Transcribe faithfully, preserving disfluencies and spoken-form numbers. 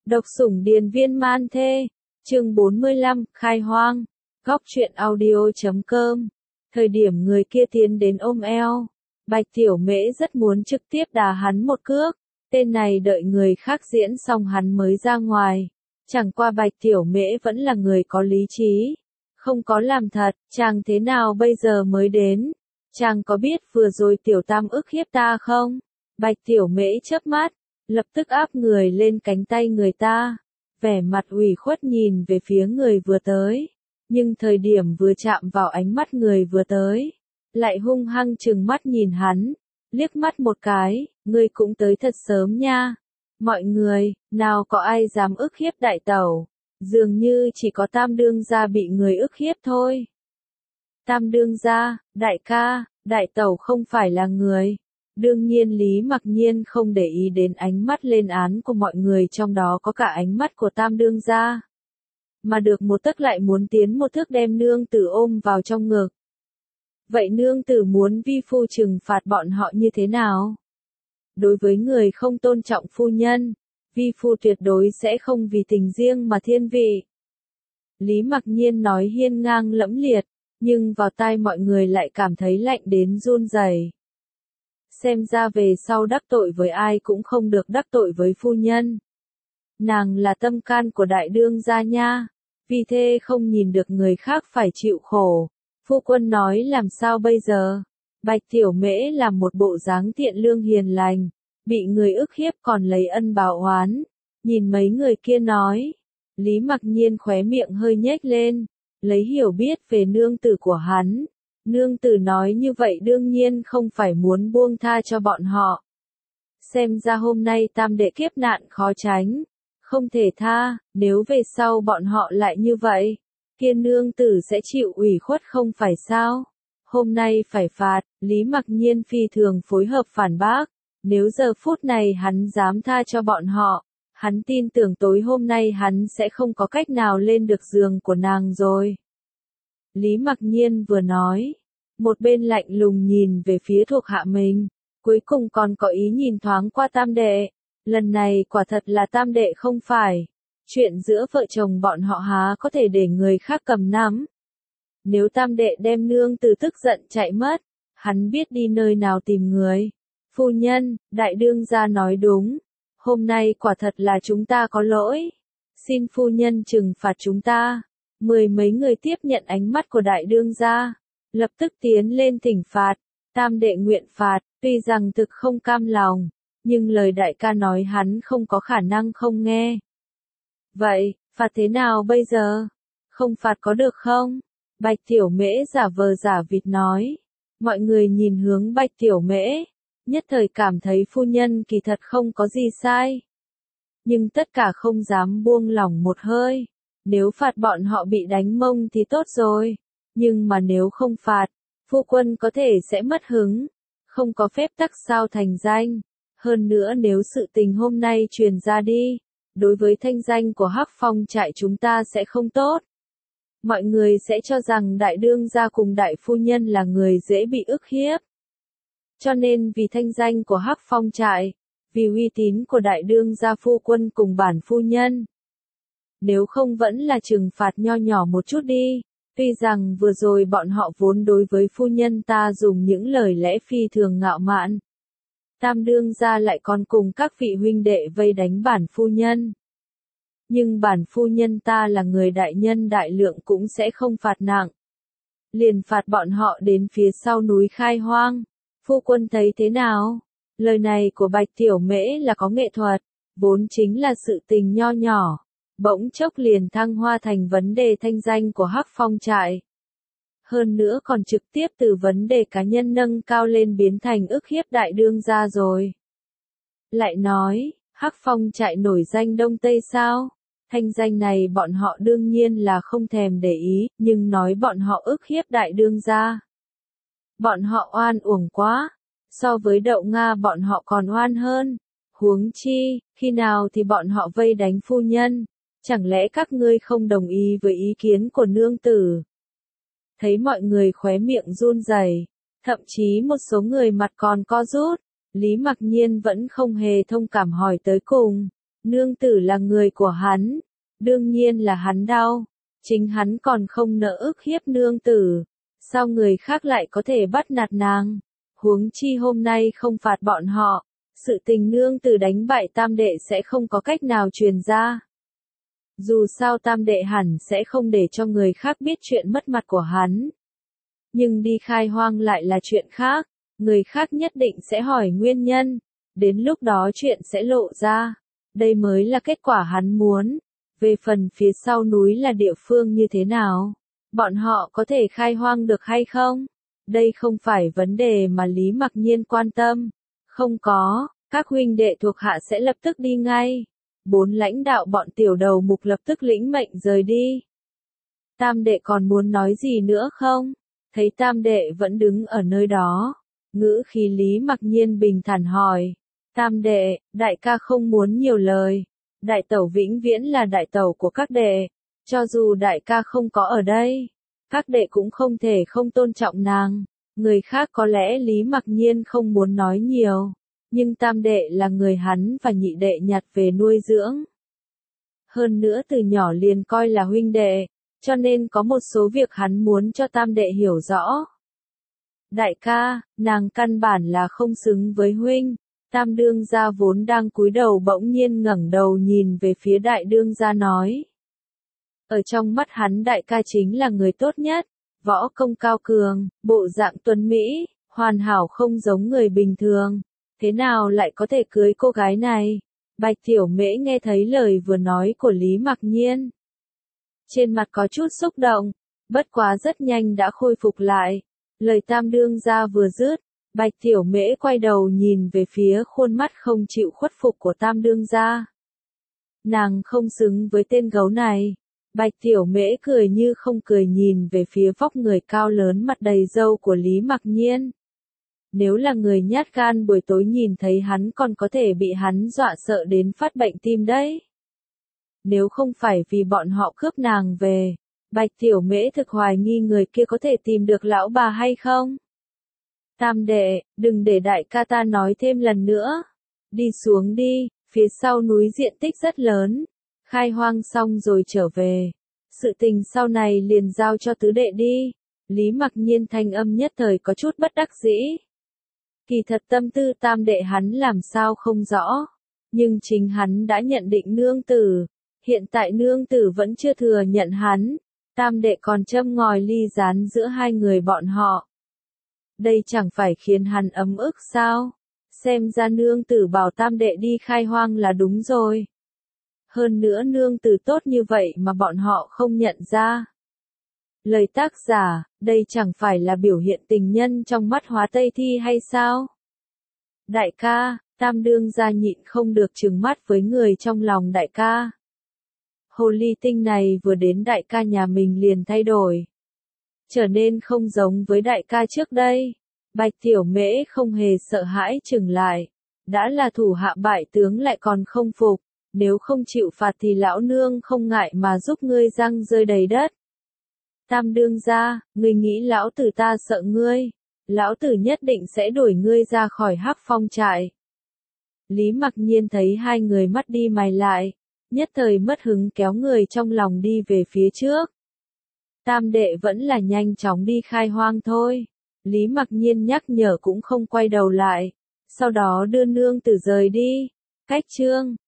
Độc sủng điền viên man thê, chương bốn mươi lăm, khai hoang, góc truyện audio chấm com. Thời điểm người kia tiến đến ôm eo, Bạch Tiểu Mễ rất muốn trực tiếp đá hắn một cước, tên này đợi người khác diễn xong hắn mới ra ngoài. Chẳng qua Bạch Tiểu Mễ vẫn là người có lý trí, không có làm thật, chàng thế nào bây giờ mới đến? Chàng có biết vừa rồi Tiểu Tam ức hiếp ta không? Bạch Tiểu Mễ chớp mắt, lập tức áp người lên cánh tay người ta, vẻ mặt ủy khuất nhìn về phía người vừa tới, nhưng thời điểm vừa chạm vào ánh mắt người vừa tới, lại hung hăng trừng mắt nhìn hắn, liếc mắt một cái, ngươi cũng tới thật sớm nha. Mọi người, nào có ai dám ức hiếp đại tẩu, dường như chỉ có Tam đương gia bị người ức hiếp thôi. Tam đương gia, đại ca, đại tẩu không phải là người. Đương nhiên Lý Mặc Nhiên không để ý đến ánh mắt lên án của mọi người, trong đó có cả ánh mắt của Tam đương gia. Mà được một tấc lại muốn tiến một thước đem nương tử ôm vào trong ngực. Vậy nương tử muốn vi phu trừng phạt bọn họ như thế nào? Đối với người không tôn trọng phu nhân, vi phu tuyệt đối sẽ không vì tình riêng mà thiên vị. Lý Mặc Nhiên nói hiên ngang lẫm liệt, nhưng vào tai mọi người lại cảm thấy lạnh đến run rẩy. Xem ra về sau đắc tội với ai cũng không được đắc tội với phu nhân. Nàng là tâm can của đại đương gia nha, vì thế không nhìn được người khác phải chịu khổ. Phu quân nói làm sao bây giờ? Bạch Tiểu Mễ làm một bộ dáng thiện lương hiền lành, bị người ức hiếp còn lấy ân báo oán. Nhìn mấy người kia nói, Lý Mặc Nhiên khóe miệng hơi nhếch lên, lấy hiểu biết về nương tử của hắn. Nương tử nói như vậy đương nhiên không phải muốn buông tha cho bọn họ. Xem ra hôm nay tam đệ kiếp nạn khó tránh, không thể tha, nếu về sau bọn họ lại như vậy, kia nương tử sẽ chịu ủy khuất không phải sao? Hôm nay phải phạt, Lý Mặc Nhiên phi thường phối hợp phản bác, nếu giờ phút này hắn dám tha cho bọn họ, hắn tin tưởng tối hôm nay hắn sẽ không có cách nào lên được giường của nàng rồi. Lý Mặc Nhiên vừa nói, một bên lạnh lùng nhìn về phía thuộc hạ mình, cuối cùng còn có ý nhìn thoáng qua tam đệ, lần này quả thật là tam đệ không phải, chuyện giữa vợ chồng bọn họ há có thể để người khác cầm nắm. Nếu tam đệ đem nương tử tức giận chạy mất, hắn biết đi nơi nào tìm người. Phu nhân, đại đương gia nói đúng, hôm nay quả thật là chúng ta có lỗi, xin phu nhân trừng phạt chúng ta. Mười mấy người tiếp nhận ánh mắt của đại đương gia, lập tức tiến lên thỉnh phạt. Tam đệ nguyện phạt, tuy rằng thực không cam lòng, nhưng lời đại ca nói hắn không có khả năng không nghe. Vậy, phạt thế nào bây giờ? Không phạt có được không? Bạch Tiểu Mễ giả vờ giả vịt nói. Mọi người nhìn hướng Bạch Tiểu Mễ, nhất thời cảm thấy phu nhân kỳ thật không có gì sai. Nhưng tất cả không dám buông lỏng một hơi. Nếu phạt bọn họ bị đánh mông thì tốt rồi, nhưng mà nếu không phạt, phu quân có thể sẽ mất hứng, không có phép tắc sao thành danh. Hơn nữa nếu sự tình hôm nay truyền ra đi, đối với thanh danh của Hắc Phong trại chúng ta sẽ không tốt. Mọi người sẽ cho rằng đại đương gia cùng đại phu nhân là người dễ bị ức hiếp. Cho nên vì thanh danh của Hắc Phong trại, vì uy tín của đại đương gia phu quân cùng bản phu nhân, nếu không vẫn là trừng phạt nho nhỏ một chút đi. Tuy rằng vừa rồi bọn họ vốn đối với phu nhân ta dùng những lời lẽ phi thường ngạo mạn. Tam đương gia lại còn cùng các vị huynh đệ vây đánh bản phu nhân. Nhưng bản phu nhân ta là người đại nhân đại lượng cũng sẽ không phạt nặng. Liền phạt bọn họ đến phía sau núi khai hoang. Phu quân thấy thế nào? Lời này của Bạch Tiểu Mễ là có nghệ thuật, vốn chính là sự tình nho nhỏ. Bỗng chốc liền thăng hoa thành vấn đề thanh danh của Hắc Phong trại. Hơn nữa còn trực tiếp từ vấn đề cá nhân nâng cao lên biến thành ức hiếp đại đương gia rồi. Lại nói, Hắc Phong trại nổi danh Đông Tây sao? Thanh danh này bọn họ đương nhiên là không thèm để ý, nhưng nói bọn họ ức hiếp đại đương gia. Bọn họ oan uổng quá, so với đậu Nga bọn họ còn oan hơn. Huống chi, khi nào thì bọn họ vây đánh phu nhân? Chẳng lẽ các ngươi không đồng ý với ý kiến của nương tử? Thấy mọi người khóe miệng run rẩy, thậm chí một số người mặt còn co rút, Lý Mặc Nhiên vẫn không hề thông cảm hỏi tới cùng. Nương tử là người của hắn, đương nhiên là hắn đau, chính hắn còn không nỡ ức hiếp nương tử, sao người khác lại có thể bắt nạt nàng, huống chi hôm nay không phạt bọn họ, sự tình nương tử đánh bại tam đệ sẽ không có cách nào truyền ra. Dù sao tam đệ hẳn sẽ không để cho người khác biết chuyện mất mặt của hắn. Nhưng đi khai hoang lại là chuyện khác, người khác nhất định sẽ hỏi nguyên nhân, đến lúc đó chuyện sẽ lộ ra, đây mới là kết quả hắn muốn. Về phần phía sau núi là địa phương như thế nào, bọn họ có thể khai hoang được hay không? Đây không phải vấn đề mà Lý Mặc Nhiên quan tâm. Không có, các huynh đệ thuộc hạ sẽ lập tức đi ngay. Bốn lãnh đạo bọn tiểu đầu mục lập tức lĩnh mệnh rời đi. Tam đệ còn muốn nói gì nữa không? Thấy tam đệ vẫn đứng ở nơi đó. Ngữ khí Lý Mặc Nhiên bình thản hỏi. Tam đệ, đại ca không muốn nhiều lời. Đại tẩu vĩnh viễn là đại tẩu của các đệ. Cho dù đại ca không có ở đây, các đệ cũng không thể không tôn trọng nàng. Người khác có lẽ Lý Mặc Nhiên không muốn nói nhiều. Nhưng tam đệ là người hắn và nhị đệ nhặt về nuôi dưỡng. Hơn nữa từ nhỏ liền coi là huynh đệ, cho nên có một số việc hắn muốn cho tam đệ hiểu rõ. Đại ca, nàng căn bản là không xứng với huynh. Tam đương gia vốn đang cúi đầu bỗng nhiên ngẩng đầu nhìn về phía đại đương gia nói. Ở trong mắt hắn đại ca chính là người tốt nhất, võ công cao cường, bộ dạng tuấn mỹ, hoàn hảo không giống người bình thường. Thế nào lại có thể cưới cô gái này? Bạch Tiểu Mễ nghe thấy lời vừa nói của Lý Mặc Nhiên. Trên mặt có chút xúc động, bất quá rất nhanh đã khôi phục lại. Lời tam đương gia vừa dứt, Bạch Tiểu Mễ quay đầu nhìn về phía khuôn mắt không chịu khuất phục của tam đương gia. Nàng không xứng với tên gấu này. Bạch Tiểu Mễ cười như không cười nhìn về phía vóc người cao lớn mặt đầy râu của Lý Mặc Nhiên. Nếu là người nhát gan buổi tối nhìn thấy hắn còn có thể bị hắn dọa sợ đến phát bệnh tim đấy. Nếu không phải vì bọn họ cướp nàng về, Bạch Tiểu Mễ thực hoài nghi người kia có thể tìm được lão bà hay không. Tam đệ, đừng để đại ca ta nói thêm lần nữa. Đi xuống đi, phía sau núi diện tích rất lớn. Khai hoang xong rồi trở về. Sự tình sau này liền giao cho tứ đệ đi. Lý Mặc Nhiên thanh âm nhất thời có chút bất đắc dĩ. Kỳ thật tâm tư tam đệ hắn làm sao không rõ. Nhưng chính hắn đã nhận định nương tử. Hiện tại nương tử vẫn chưa thừa nhận hắn. Tam đệ còn châm ngòi ly gián giữa hai người bọn họ. Đây chẳng phải khiến hắn ấm ức sao? Xem ra nương tử bảo tam đệ đi khai hoang là đúng rồi. Hơn nữa nương tử tốt như vậy mà bọn họ không nhận ra. Lời tác giả, đây chẳng phải là biểu hiện tình nhân trong mắt Hóa Tây Thi hay sao? Đại ca, tam đương gia nhịn không được trừng mắt với người trong lòng đại ca. Hồ ly tinh này vừa đến đại ca nhà mình liền thay đổi. Trở nên không giống với đại ca trước đây. Bạch Tiểu Mễ không hề sợ hãi chừng lại. Đã là thủ hạ bại tướng lại còn không phục. Nếu không chịu phạt thì lão nương không ngại mà giúp ngươi răng rơi đầy đất. Tam đương gia, ngươi nghĩ lão tử ta sợ ngươi. Lão tử nhất định sẽ đuổi ngươi ra khỏi Hắc Phong trại. Lý Mặc Nhiên thấy hai người mắt đi mày lại. Nhất thời mất hứng kéo người trong lòng đi về phía trước. Tam đệ vẫn là nhanh chóng đi khai hoang thôi. Lý Mặc Nhiên nhắc nhở cũng không quay đầu lại. Sau đó đưa nương tử rời đi. Cách chương